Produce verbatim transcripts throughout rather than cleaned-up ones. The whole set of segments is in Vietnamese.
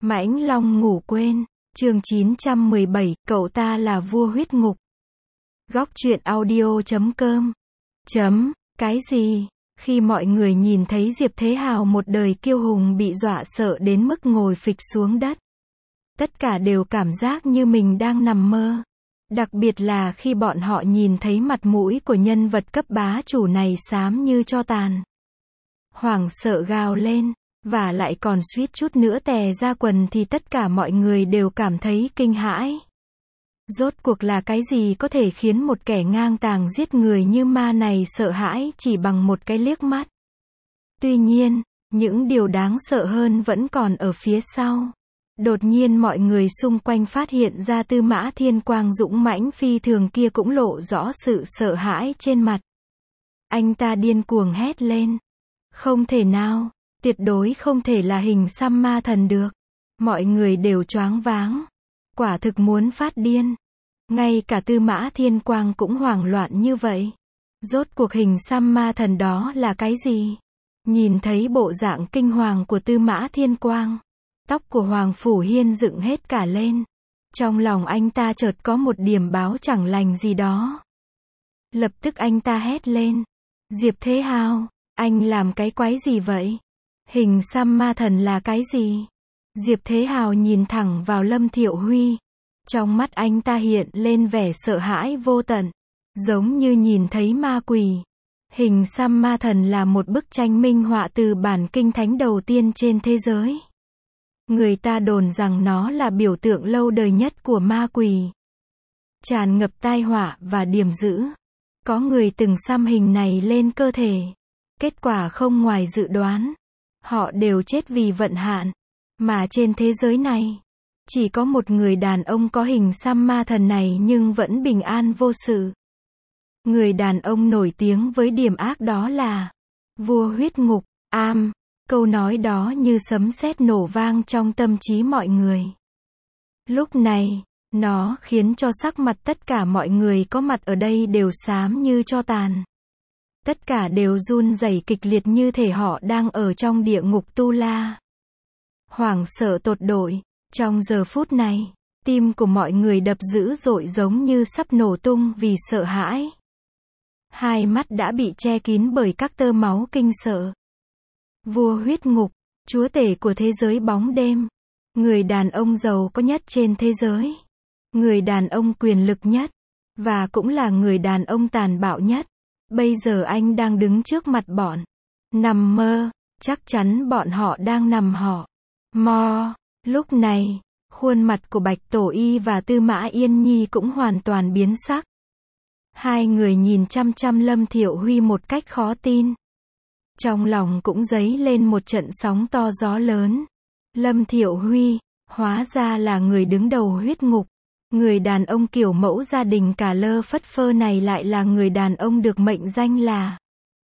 Mãnh Long ngủ quên, chương chín trăm mười bảy, cậu ta là vua huyết ngục. Góc truyện audio chấm com. Chấm, cái gì? Khi mọi người nhìn thấy Diệp Thế Hào một đời kiêu hùng bị dọa sợ đến mức ngồi phịch xuống đất. Tất cả đều cảm giác như mình đang nằm mơ. Đặc biệt là khi bọn họ nhìn thấy mặt mũi của nhân vật cấp bá chủ này xám như tro tàn. Hoảng sợ gào lên, và lại còn suýt chút nữa tè ra quần thì tất cả mọi người đều cảm thấy kinh hãi. Rốt cuộc là cái gì có thể khiến một kẻ ngang tàng giết người như ma này sợ hãi chỉ bằng một cái liếc mắt? Tuy nhiên, những điều đáng sợ hơn vẫn còn ở phía sau. Đột nhiên mọi người xung quanh phát hiện ra Tư Mã Thiên Quang dũng mãnh phi thường kia cũng lộ rõ sự sợ hãi trên mặt. Anh ta điên cuồng hét lên. Không thể nào, tuyệt đối không thể là Hình Xăm Ma Thần được. Mọi người đều choáng váng. Quả thực muốn phát điên. Ngay cả Tư Mã Thiên Quang cũng hoảng loạn như vậy. Rốt cuộc Hình Xăm Ma Thần đó là cái gì? Nhìn thấy bộ dạng kinh hoàng của Tư Mã Thiên Quang, tóc của Hoàng Phủ Hiên dựng hết cả lên. Trong lòng anh ta chợt có một điểm báo chẳng lành gì đó. Lập tức anh ta hét lên. Diệp Thế Hào, anh làm cái quái gì vậy? Hình Xăm Ma Thần là cái gì? Diệp Thế Hào nhìn thẳng vào Lâm Thiệu Huy. Trong mắt anh ta hiện lên vẻ sợ hãi vô tận, giống như nhìn thấy ma quỷ. Hình Xăm Ma Thần là một bức tranh minh họa từ bản kinh thánh đầu tiên trên thế giới. Người ta đồn rằng nó là biểu tượng lâu đời nhất của ma quỷ, tràn ngập tai họa và điềm dữ. Có người từng xăm hình này lên cơ thể. Kết quả không ngoài dự đoán. Họ đều chết vì vận hạn. Mà trên thế giới này, chỉ có một người đàn ông có hình xăm ma thần này nhưng vẫn bình an vô sự. Người đàn ông nổi tiếng với điểm ác đó là vua huyết ngục, Am. Câu nói đó như sấm sét nổ vang trong tâm trí mọi người. Lúc này, nó khiến cho sắc mặt tất cả mọi người có mặt ở đây đều xám như tro tàn. Tất cả đều run rẩy kịch liệt như thể họ đang ở trong địa ngục Tu La. Hoảng sợ tột độ. Trong giờ phút này, tim của mọi người đập dữ dội giống như sắp nổ tung vì sợ hãi. Hai mắt đã bị che kín bởi các tơ máu kinh sợ. Vua huyết ngục, chúa tể của thế giới bóng đêm. Người đàn ông giàu có nhất trên thế giới. Người đàn ông quyền lực nhất. Và cũng là người đàn ông tàn bạo nhất. Bây giờ anh đang đứng trước mặt bọn. Nằm mơ, chắc chắn bọn họ đang nằm họ. Mò. Lúc này, khuôn mặt của Bạch Tổ Y và Tư Mã Yên Nhi cũng hoàn toàn biến sắc. Hai người nhìn chăm chăm Lâm Thiệu Huy một cách khó tin. Trong lòng cũng dấy lên một trận sóng to gió lớn. Lâm Thiệu Huy, hóa ra là người đứng đầu huyết ngục. Người đàn ông kiểu mẫu gia đình cả lơ phất phơ này lại là người đàn ông được mệnh danh là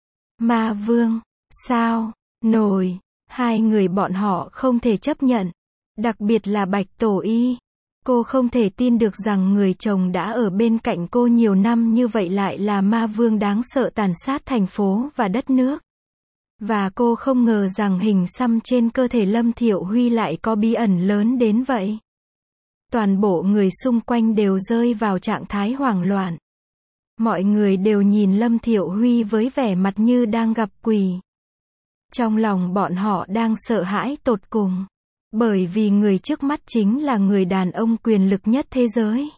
Ma Vương. Sao? Nổi. Hai người bọn họ không thể chấp nhận. Đặc biệt là Bạch Tổ Y. Cô không thể tin được rằng người chồng đã ở bên cạnh cô nhiều năm như vậy lại là ma vương đáng sợ tàn sát thành phố và đất nước. Và cô không ngờ rằng hình xăm trên cơ thể Lâm Thiệu Huy lại có bí ẩn lớn đến vậy. Toàn bộ người xung quanh đều rơi vào trạng thái hoảng loạn. Mọi người đều nhìn Lâm Thiệu Huy với vẻ mặt như đang gặp quỷ. Trong lòng bọn họ đang sợ hãi tột cùng. Bởi vì người trước mắt chính là người đàn ông quyền lực nhất thế giới.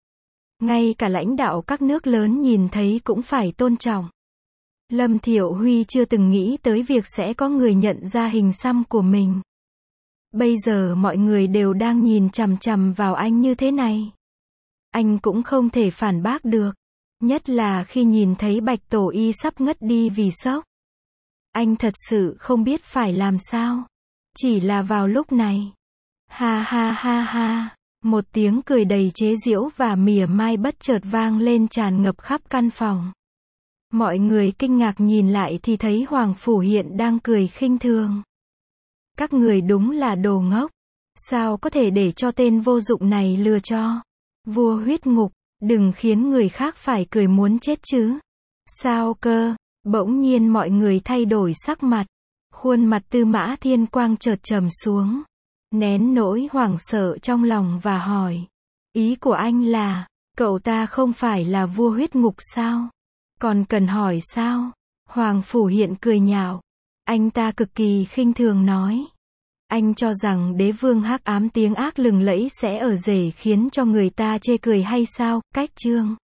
Ngay cả lãnh đạo các nước lớn nhìn thấy cũng phải tôn trọng. Lâm Thiệu Huy chưa từng nghĩ tới việc sẽ có người nhận ra hình xăm của mình. Bây giờ mọi người đều đang nhìn chằm chằm vào anh như thế này. Anh cũng không thể phản bác được. Nhất là khi nhìn thấy Bạch Tổ Y sắp ngất đi vì sốc. Anh thật sự không biết phải làm sao. Chỉ là vào lúc này. Ha ha ha ha. Một tiếng cười đầy chế giễu và mỉa mai bất chợt vang lên tràn ngập khắp căn phòng. Mọi người kinh ngạc nhìn lại thì thấy Hoàng Phủ Hiên đang cười khinh thường. Các người đúng là đồ ngốc. Sao có thể để cho tên vô dụng này lừa cho? Vua huyết ngục, đừng khiến người khác phải cười muốn chết chứ. Sao cơ? Bỗng nhiên mọi người thay đổi sắc mặt. Khuôn mặt Tư Mã Thiên Quang chợt trầm xuống. nén nỗi hoảng sợ trong lòng và hỏi. Ý của anh là, cậu ta không phải là vua huyết ngục sao? Còn cần hỏi sao? Hoàng Phủ Hiện cười nhạo. Anh ta cực kỳ khinh thường nói. Anh cho rằng đế vương hắc ám tiếng ác lừng lẫy sẽ ở rể khiến cho người ta chê cười hay sao? Cách chương